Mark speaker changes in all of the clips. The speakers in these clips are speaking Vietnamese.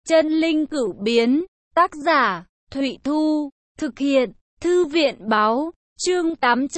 Speaker 1: Chân linh cửu biến, tác giả, Thụy Thu, thực hiện, Thư viện báo, chương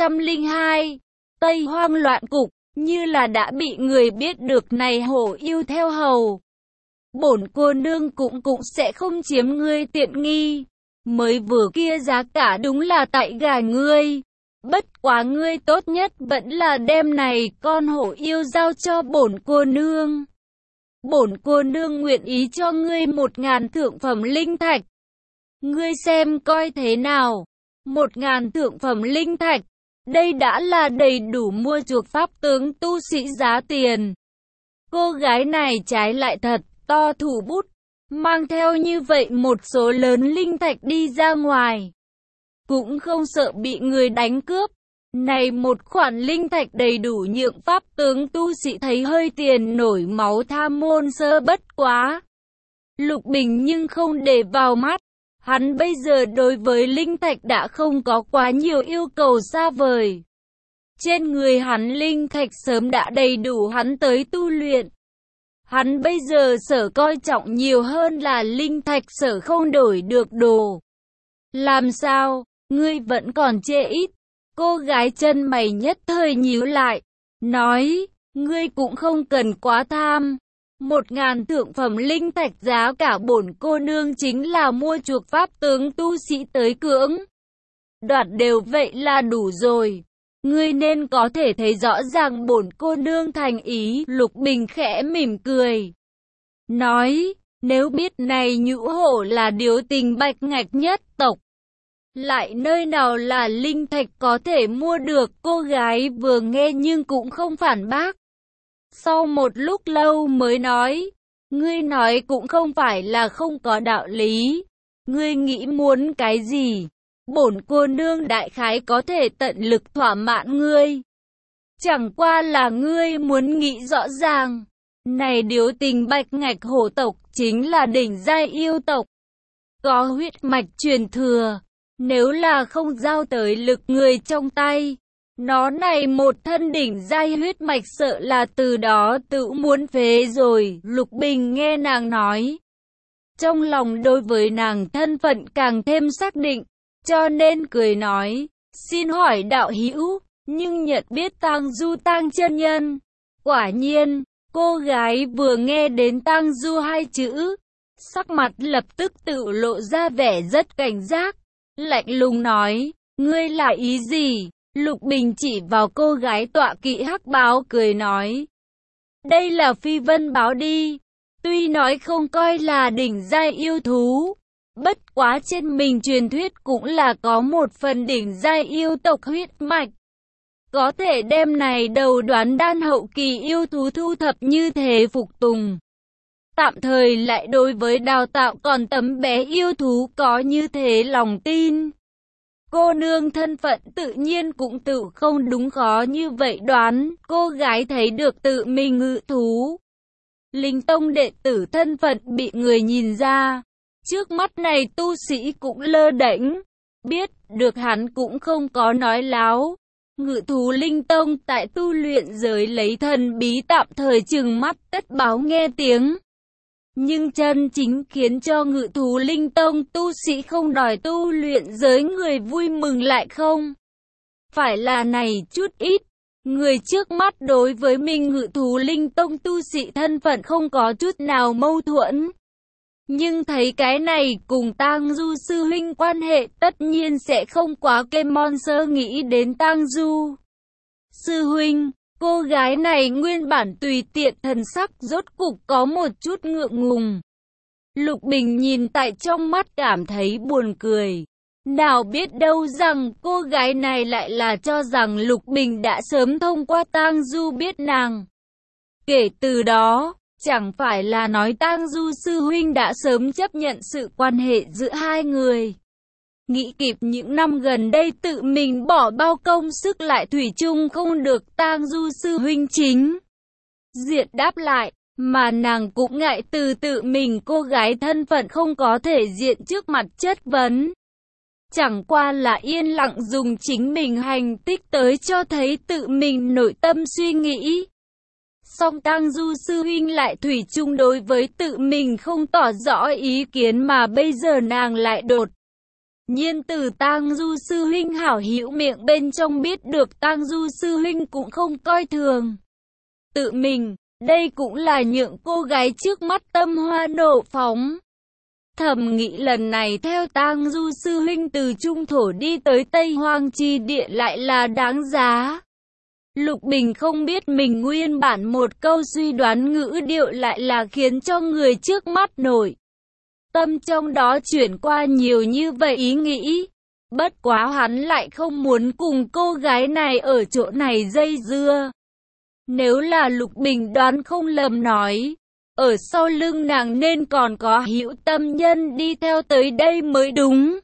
Speaker 1: 802, Tây Hoang loạn cục, như là đã bị người biết được này hổ yêu theo hầu. Bổn cô nương cũng sẽ không chiếm ngươi tiện nghi, mới vừa kia giá cả đúng là tại gà ngươi. Bất quá ngươi tốt nhất vẫn là đem này con hổ yêu giao cho bổn cô nương. Bổn cô nương nguyện ý cho ngươi 1000 thượng phẩm linh thạch. Ngươi xem coi thế nào? 1000 thượng phẩm linh thạch. Đây đã là đầy đủ mua chuộc pháp tướng tu sĩ giá tiền. Cô gái này trái lại thật to thủ bút, mang theo như vậy một số lớn linh thạch đi ra ngoài. Cũng không sợ bị người đánh cướp. Này một khoản linh thạch đầy đủ nhượng pháp tướng tu sĩ thấy hơi tiền nổi máu tham môn sơ bất quá. Lục Bình nhưng không để vào mắt. Hắn bây giờ đối với linh thạch đã không có quá nhiều yêu cầu xa vời. Trên người hắn linh thạch sớm đã đầy đủ hắn tới tu luyện. Hắn bây giờ sở coi trọng nhiều hơn là linh thạch sở không đổi được đồ. Làm sao, ngươi vẫn còn chê ít? Cô gái chân mày nhất thời nhíu lại, nói, ngươi cũng không cần quá tham. 1000 thượng phẩm linh thạch giá cả bổn cô nương chính là mua chuộc pháp tướng tu sĩ tới cưỡng. Đoạt đều vậy là đủ rồi. Ngươi nên có thể thấy rõ ràng bổn cô nương thành ý. Lục Bình khẽ mỉm cười, nói, nếu biết này nhũ hổ là điếu tình bạch ngạch nhất tộc, lại nơi nào là linh thạch có thể mua được? Cô gái vừa nghe nhưng cũng không phản bác. Sau một lúc lâu mới nói, ngươi nói cũng không phải là không có đạo lý. Ngươi nghĩ muốn cái gì? Bổn cô nương đại khái có thể tận lực thỏa mãn ngươi. Chẳng qua là ngươi muốn nghĩ rõ ràng. Này điếu tình bạch ngạch hổ tộc chính là đỉnh giai yêu tộc, có huyết mạch truyền thừa. Nếu là không giao tới lực người trong tay, nó này một thân đỉnh giai huyết mạch sợ là từ đó tự muốn phế rồi. Lục Bình nghe nàng nói, trong lòng đối với nàng thân phận càng thêm xác định, cho nên cười nói, xin hỏi đạo hữu, nhưng nhận biết Tang Du Tang chân nhân? Quả nhiên, cô gái vừa nghe đến Tang Du hai chữ, sắc mặt lập tức tự lộ ra vẻ rất cảnh giác, lạnh lùng nói, ngươi là ý gì? Lục Bình chỉ vào cô gái tọa kỵ hắc báo cười nói, đây là phi vân báo đi. Tuy nói không coi là đỉnh giai yêu thú, bất quá trên mình truyền thuyết cũng là có một phần đỉnh giai yêu tộc huyết mạch. Có thể đem này đầu đoán đan hậu kỳ yêu thú thu thập như thế phục tùng. Tạm thời lại đối với đào tạo còn tấm bé yêu thú có như thế lòng tin. Cô nương thân phận tự nhiên cũng tự không đúng khó như vậy đoán. Cô gái thấy được tự mình ngự thú linh tông đệ tử thân phận bị người nhìn ra. Trước mắt này tu sĩ cũng lơ đễnh, biết được hắn cũng không có nói láo. Ngự thú linh tông tại tu luyện giới lấy thần bí tạm thời chừng mắt tất báo nghe tiếng. Nhưng chân chính khiến cho ngự thú linh tông tu sĩ không đòi tu luyện giới người vui mừng lại không phải là này chút ít. Người trước mắt đối với mình ngự thú linh tông tu sĩ thân phận không có chút nào mâu thuẫn. Nhưng thấy cái này cùng Tang Du sư huynh quan hệ tất nhiên sẽ không quá Monster nghĩ đến Tang Du sư huynh. Cô gái này nguyên bản tùy tiện thần sắc rốt cục có một chút ngượng ngùng. Lục Bình nhìn tại trong mắt cảm thấy buồn cười. Nào biết đâu rằng cô gái này lại là cho rằng Lục Bình đã sớm thông qua Tang Du biết nàng. Kể từ đó, chẳng phải là nói Tang Du sư huynh đã sớm chấp nhận sự quan hệ giữa hai người. Nghĩ kịp những năm gần đây tự mình bỏ bao công sức lại thủy chung không được Tang Du sư huynh chính diện đáp lại, mà nàng cũng ngại từ tự mình cô gái thân phận không có thể diện trước mặt chất vấn. Chẳng qua là yên lặng dùng chính mình hành tích tới cho thấy tự mình nội tâm suy nghĩ. Song Tang Du sư huynh lại thủy chung đối với tự mình không tỏ rõ ý kiến, mà bây giờ nàng lại đột nhiên từ Tang Du sư huynh hảo hữu miệng bên trong biết được Tang Du sư huynh cũng không coi thường tự mình. Đây cũng là nhượng cô gái trước mắt tâm hoa nộ phóng. Thầm nghĩ lần này theo Tang Du sư huynh từ Trung Thổ đi tới Tây Hoang chi địa lại là đáng giá. Lục Bình không biết mình nguyên bản một câu suy đoán ngữ điệu lại là khiến cho người trước mắt nổi tâm trong đó chuyển qua nhiều như vậy ý nghĩ. Bất quá hắn lại không muốn cùng cô gái này ở chỗ này dây dưa. Nếu là Lục Bình đoán không lầm nói, ở sau lưng nàng nên còn có hữu tâm nhân đi theo tới đây mới đúng.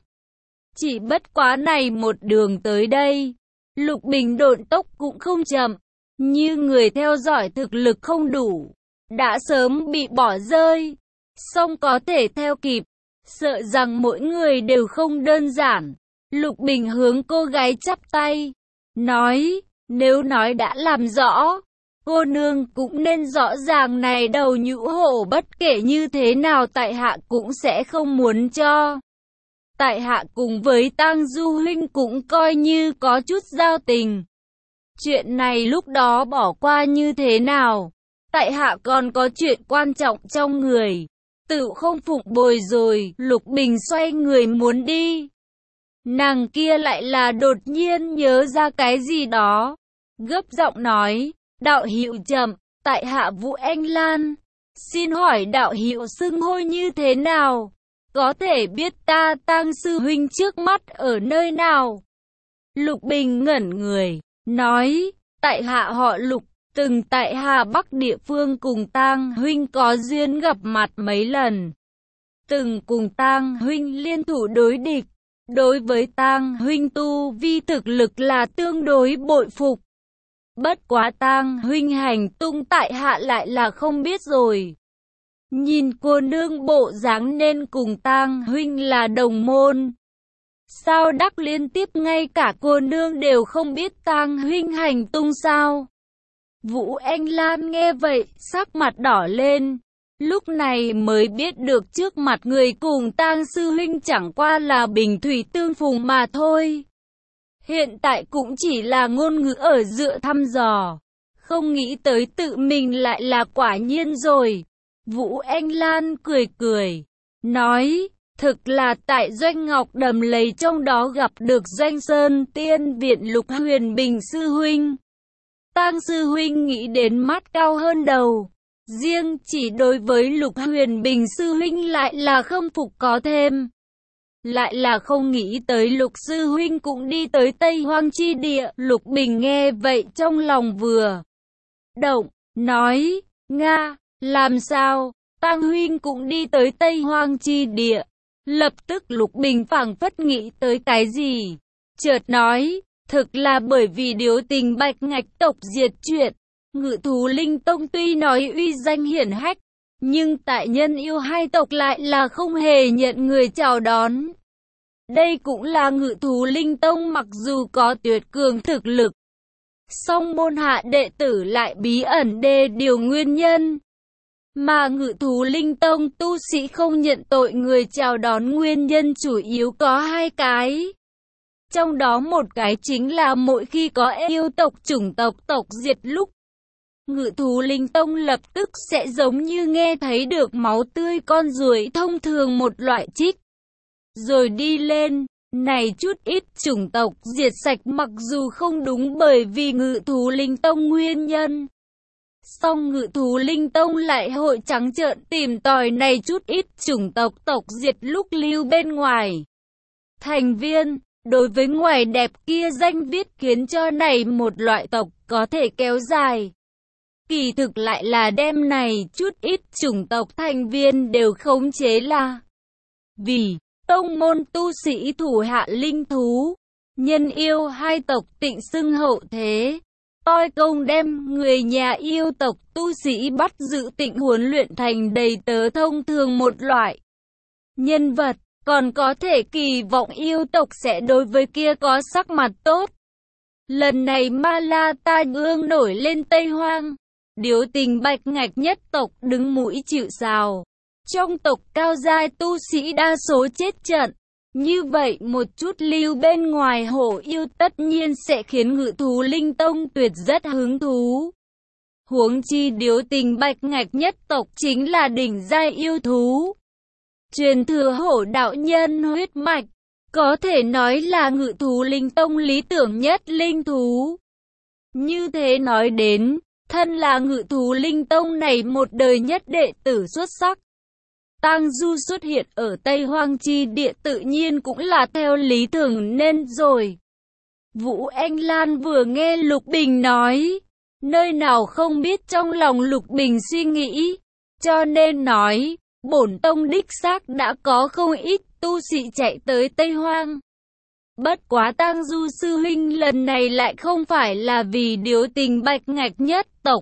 Speaker 1: Chỉ bất quá này một đường tới đây, Lục Bình độn tốc cũng không chậm, như người theo dõi thực lực không đủ, đã sớm bị bỏ rơi, song có thể theo kịp, sợ rằng mỗi người đều không đơn giản. Lục Bình hướng cô gái chắp tay, nói, nếu nói đã làm rõ, cô nương cũng nên rõ ràng này đầu nhũ hổ, bất kể như thế nào tại hạ cũng sẽ không muốn cho. Tại hạ cùng với Tang Du huynh cũng coi như có chút giao tình. Chuyện này lúc đó bỏ qua như thế nào? Tại hạ còn có chuyện quan trọng trong người, tự không phụng bồi rồi. Lục Bình xoay người muốn đi. Nàng kia lại là đột nhiên nhớ ra cái gì đó, gấp giọng nói, đạo hữu chậm, tại hạ Vũ Anh Lan, xin hỏi đạo hữu xưng hô như thế nào? Có thể biết ta Tang sư huynh trước mắt ở nơi nào? Lục Bình ngẩn người, nói, tại hạ họ Lục, từng tại Hà Bắc địa phương cùng Tang huynh có duyên gặp mặt mấy lần. Từng cùng Tang huynh liên thủ đối địch. Đối với Tang huynh tu vi thực lực là tương đối bội phục. Bất quá Tang huynh hành tung tại hạ lại là không biết rồi. Nhìn cô nương bộ dáng nên cùng Tang huynh là đồng môn. Sao đắc liên tiếp ngay cả cô nương đều không biết Tang huynh hành tung sao? Vũ Anh Lan nghe vậy, sắc mặt đỏ lên. Lúc này mới biết được trước mặt người cùng Tang sư huynh chẳng qua là bình thủy tương phùng mà thôi. Hiện tại cũng chỉ là ngôn ngữ ở dựa thăm dò. Không nghĩ tới tự mình lại là quả nhiên rồi. Vũ Anh Lan cười cười, nói, thực là tại Doanh Ngọc Đầm Lầy trong đó gặp được Doanh Sơn Tiên Viện Lục Huyền Bình sư huynh. Tang sư huynh nghĩ đến mắt cao hơn đầu. Riêng chỉ đối với Lục Huyền Bình sư huynh lại là khâm phục có thêm. Lại là không nghĩ tới Lục sư huynh cũng đi tới Tây Hoang chi địa. Lục Bình nghe vậy trong lòng vừa động, nói, Nga, làm sao, Tang huynh cũng đi tới Tây Hoang chi địa. Lập tức Lục Bình phảng phất nghĩ tới cái gì, chợt nói, thực là bởi vì Điếu Tình Bạch Ngạch tộc diệt chuyện. Ngự thú linh tông tuy nói uy danh hiển hách, nhưng tại Nhân Yêu hai tộc lại là không hề nhận người chào đón. Đây cũng là ngự thú linh tông mặc dù có tuyệt cường thực lực, song môn hạ đệ tử lại bí ẩn đê điều nguyên nhân. Mà ngự thú linh tông tu sĩ không nhận tội người chào đón nguyên nhân chủ yếu có hai cái. Trong đó một cái chính là mỗi khi có yêu tộc chủng tộc diệt lúc, ngự thú linh tông lập tức sẽ giống như nghe thấy được máu tươi con ruồi thông thường một loại trích. Rồi đi lên, này chút ít chủng tộc diệt sạch mặc dù không đúng bởi vì ngự thú linh tông nguyên nhân. Song ngự thú linh tông lại hội trắng trợn tìm tòi này chút ít chủng tộc diệt lúc lưu bên ngoài. Thành viên, đối với ngoài đẹp kia danh viết khiến cho này một loại tộc có thể kéo dài. Kỳ thực lại là đem này chút ít chủng tộc thành viên đều khống chế là vì tông môn tu sĩ thủ hạ linh thú. Nhân Yêu hai tộc tịnh xưng hậu thế, toi công đem người nhà yêu tộc tu sĩ bắt giữ tịnh huấn luyện thành đầy tớ thông thường một loại nhân vật, còn có thể kỳ vọng yêu tộc sẽ đối với kia có sắc mặt tốt. Lần này Ma La Tai Ương nổi lên Tây Hoang, Điếu Tình bạch ngạch nhất tộc đứng mũi chịu sào. Trong tộc cao giai tu sĩ đa số chết trận. Như vậy một chút lưu bên ngoài hổ yêu tất nhiên sẽ khiến Ngự Thú Linh Tông tuyệt rất hứng thú. Huống chi Điếu Tình bạch ngạch nhất tộc chính là đỉnh giai yêu thú. Truyền thừa hổ đạo nhân huyết mạch, có thể nói là Ngự Thú Linh Tông lý tưởng nhất linh thú. Như thế nói đến, thân là Ngự Thú Linh Tông này một đời nhất đệ tử xuất sắc. Tang Du xuất hiện ở Tây Hoang Chi Địa tự nhiên cũng là theo lý thường nên rồi. Vũ Anh Lan vừa nghe Lục Bình nói, nơi nào không biết trong lòng Lục Bình suy nghĩ, cho nên nói, bổn tông đích xác đã có không ít tu sĩ chạy tới Tây Hoang. Bất quá Tang Du sư huynh lần này lại không phải là vì Điếu Tình bạch ngạch nhất tộc.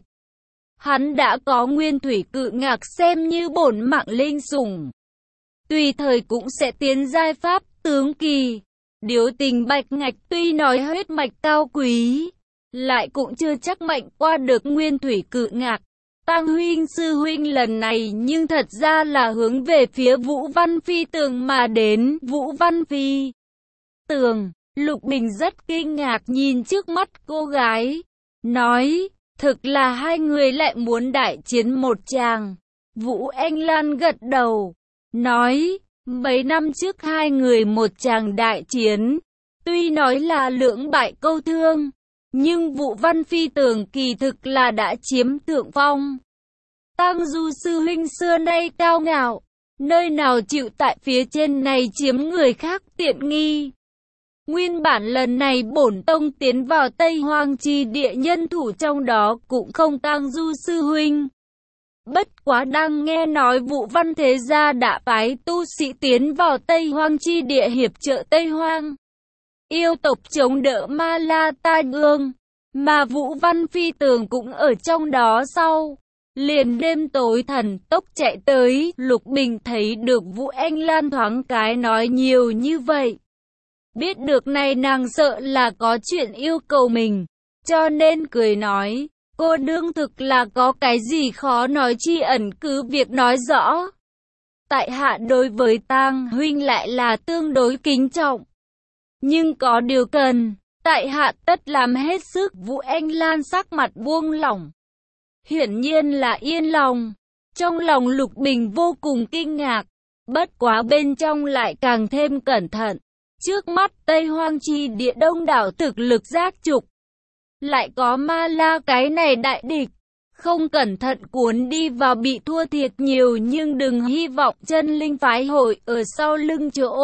Speaker 1: Hắn đã có Nguyên Thủy Cự Ngạc xem như bổn mạng linh sủng. Tùy thời cũng sẽ tiến giai pháp tướng kỳ. Điếu Tình bạch ngạch tuy nói huyết mạch cao quý, lại cũng chưa chắc mạnh qua được Nguyên Thủy Cự Ngạc. Tang huynh sư huynh lần này nhưng thật ra là hướng về phía Vũ Văn Phi Tường mà đến. Vũ Văn Phi Tường, Lục Bình rất kinh ngạc nhìn trước mắt cô gái, nói, thực là hai người lại muốn đại chiến một tràng. Vũ Anh Lan gật đầu, nói, mấy năm trước hai người một tràng đại chiến, tuy nói là lưỡng bại câu thương, nhưng Vũ Văn Phi Tường kỳ thực là đã chiếm thượng phong. Tang Du sư huynh xưa nay cao ngạo, nơi nào chịu tại phía trên này chiếm người khác tiện nghi. Nguyên bản lần này bổn tông tiến vào Tây Hoang Chi Địa nhân thủ trong đó cũng không Tang Du sư huynh. Bất quá đang nghe nói Vũ Văn Thế Gia đã phái tu sĩ tiến vào Tây Hoang Chi Địa hiệp trợ Tây Hoang yêu tộc chống đỡ Ma La Tai Ương, mà Vũ Văn Phi Tường cũng ở trong đó sau. Liền đêm tối thần tốc chạy tới, Lục Bình thấy được Vũ Anh Lan thoáng cái nói nhiều như vậy. Biết được này nàng sợ là có chuyện yêu cầu mình, cho nên cười nói, cô đương thực là có cái gì khó nói chi ẩn cứ việc nói rõ. Tại hạ đối với Tang huynh lại là tương đối kính trọng, nhưng có điều cần, tại hạ tất làm hết sức. Vũ Anh Lan sắc mặt buông lỏng, hiển nhiên là yên lòng. Trong lòng Lục Bình vô cùng kinh ngạc, bất quá bên trong lại càng thêm cẩn thận. Trước mắt Tây Hoang Chi Địa đông đảo thực lực giác trục, lại có Ma La cái này đại địch, không cẩn thận cuốn đi vào bị thua thiệt nhiều, nhưng đừng hy vọng chân linh phái hội ở sau lưng chỗ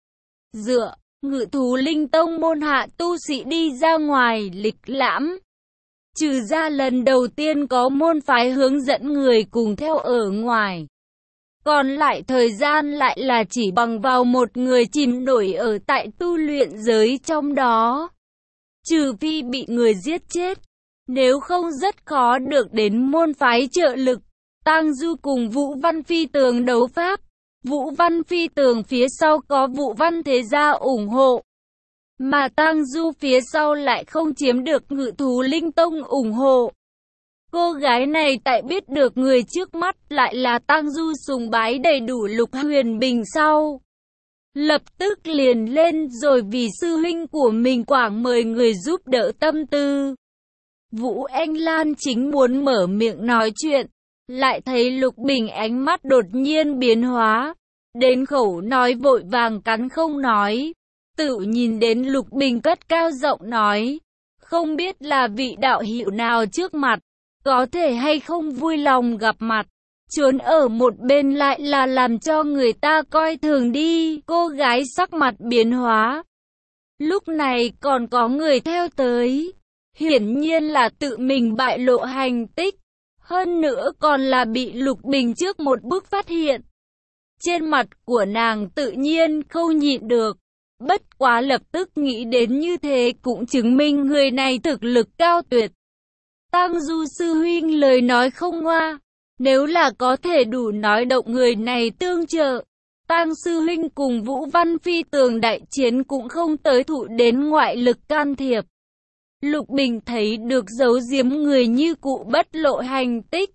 Speaker 1: dựa. Ngự Thú Linh Tông môn hạ tu sĩ đi ra ngoài lịch lãm, trừ ra lần đầu tiên có môn phái hướng dẫn người cùng theo ở ngoài, còn lại thời gian lại là chỉ bằng vào một người chìm nổi ở tại tu luyện giới trong đó. Trừ phi bị người giết chết, nếu không rất khó được đến môn phái trợ lực. Tang Du cùng Vũ Văn Phi Tường đấu pháp, Vũ Văn Phi Tường phía sau có Vũ Văn Thế Gia ủng hộ, mà Tang Du phía sau lại không chiếm được Ngự Thú Linh Tông ủng hộ. Cô gái này tại biết được người trước mắt lại là Tang Du sùng bái đầy đủ Lục Huyền Bình sau, lập tức liền lên rồi vì sư huynh của mình quảng mời người giúp đỡ tâm tư. Vũ Anh Lan chính muốn mở miệng nói chuyện, lại thấy Lục Bình ánh mắt đột nhiên biến hóa, đến khẩu nói vội vàng cắn không nói. Tự nhìn đến Lục Bình cất cao giọng nói, không biết là vị đạo hữu nào trước mặt, có thể hay không vui lòng gặp mặt, trốn ở một bên lại là làm cho người ta coi thường đi. Cô gái sắc mặt biến hóa, lúc này còn có người theo tới, hiển nhiên là tự mình bại lộ hành tích, hơn nữa còn là bị Lục Bình trước một bước phát hiện. Trên mặt của nàng tự nhiên không nhịn được, bất quá lập tức nghĩ đến như thế cũng chứng minh người này thực lực cao tuyệt. Tang Du sư huynh lời nói không ngoa, nếu là có thể đủ nói động người này tương trợ, Tang sư huynh cùng Vũ Văn Phi Tường đại chiến cũng không tới thụ đến ngoại lực can thiệp. Lục Bình thấy được giấu giếm người như cụ bất lộ hành tích.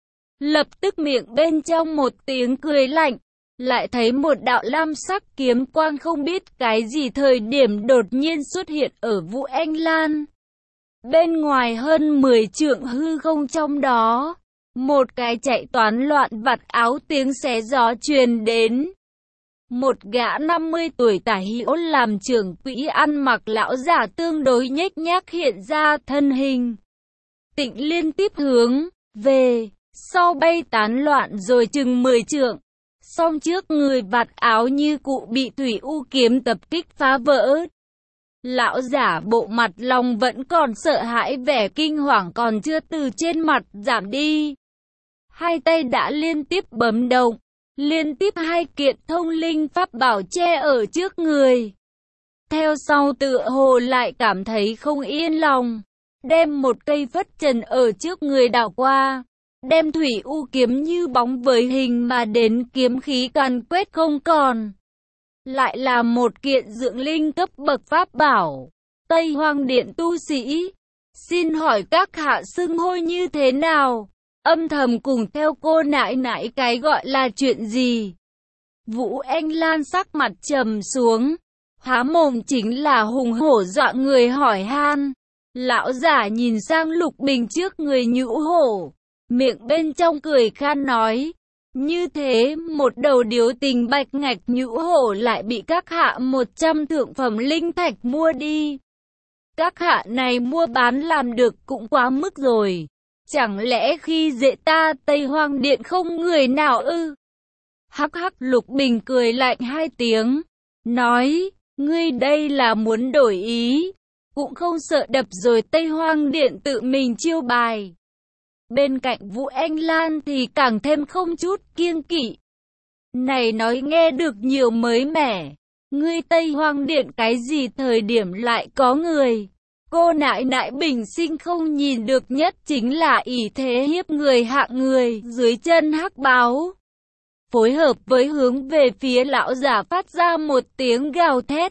Speaker 1: Lập tức miệng bên trong một tiếng cười lạnh, lại thấy một đạo lam sắc kiếm quang không biết cái gì thời điểm đột nhiên xuất hiện ở Vũ Anh Lan. Bên ngoài hơn 10 trượng hư không, trong đó, một cái chạy toán loạn vặt áo, tiếng xé gió truyền đến. Một gã 50 tuổi tả hữu làm trưởng quỹ ăn mặc lão giả tương đối nhếch nhác hiện ra thân hình. Tịnh liên tiếp hướng về sau bay tán loạn rồi chừng 10 trượng. Song trước người vạt áo như cụ bị thủy u kiếm tập kích phá vỡ. Lão giả bộ mặt lòng vẫn còn sợ hãi, vẻ kinh hoàng còn chưa từ trên mặt giảm đi. Hai tay đã liên tiếp bấm động, liên tiếp hai kiện thông linh pháp bảo che ở trước người. Theo sau tựa hồ lại cảm thấy không yên lòng, đem một cây phất trần ở trước người đảo qua, đem thủy u kiếm như bóng với hình mà đến kiếm khí càn quét không còn. Lại là một kiện dưỡng linh cấp bậc pháp bảo. Tây Hoang Điện tu sĩ, xin hỏi các hạ xưng hô như thế nào? Âm thầm cùng theo cô nãi nãi cái gọi là chuyện gì? Vũ Anh Lan sắc mặt trầm xuống, há mồm chính là hùng hổ dọa người hỏi han. Lão giả nhìn sang Lục Bình trước người nhũ hổ, miệng bên trong cười khan nói. Như thế, một đầu điếu tình bạch ngạch nhũ hổ lại bị các hạ 100 thượng phẩm linh thạch mua đi. Các hạ này mua bán làm được cũng quá mức rồi. Chẳng lẽ khi dễ ta Tây Hoang Điện không người nào ư? Hắc hắc, Lục Bình cười lạnh hai tiếng, nói, ngươi đây là muốn đổi ý, cũng không sợ đập rồi Tây Hoang Điện tự mình chiêu bài. Bên cạnh Vũ Anh Lan thì càng thêm không chút kiêng kỵ. Này nói nghe được nhiều mới mẻ, ngươi Tây Hoang Điện cái gì thời điểm lại có người? Cô nãi nãi bình sinh không nhìn được nhất chính là ỷ thế hiếp người hạng người dưới chân hắc báo. Phối hợp với hướng về phía lão giả phát ra một tiếng gào thét.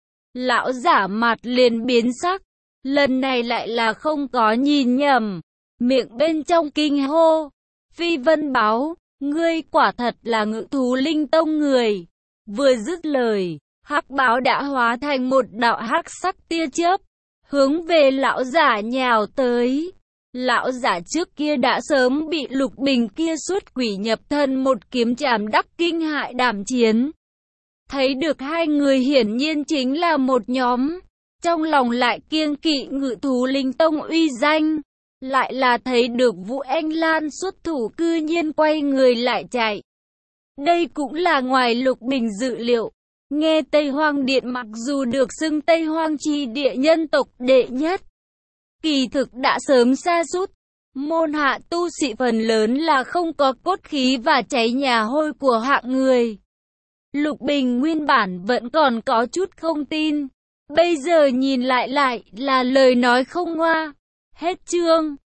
Speaker 1: Lão giả mặt liền biến sắc, lần này lại là không có nhìn nhầm, miệng bên trong kinh hô. Phi Vân Báo, ngươi quả thật là Ngự Thú Linh Tông người. Vừa dứt lời, hắc báo đã hóa thành một đạo hắc sắc tia chớp, hướng về lão giả nhào tới. Lão giả trước kia đã sớm bị Lục Bình kia xuất quỷ nhập thân một kiếm chảm đắc kinh hại đảm chiến. Thấy được hai người hiển nhiên chính là một nhóm, trong lòng lại kiêng kỵ Ngự Thú Linh Tông uy danh. Lại là thấy được Vũ Anh Lan xuất thủ cư nhiên quay người lại chạy. Đây cũng là ngoài Lục Bình dự liệu. Nghe Tây Hoang Điện mặc dù được xưng Tây Hoang chi địa nhân tộc đệ nhất, kỳ thực đã sớm sa sút. Môn hạ tu sĩ phần lớn là không có cốt khí và cháy nhà hôi của hạng người. Lục Bình nguyên bản vẫn còn có chút không tin. Bây giờ nhìn lại là lời nói không ngoa. Hết chương.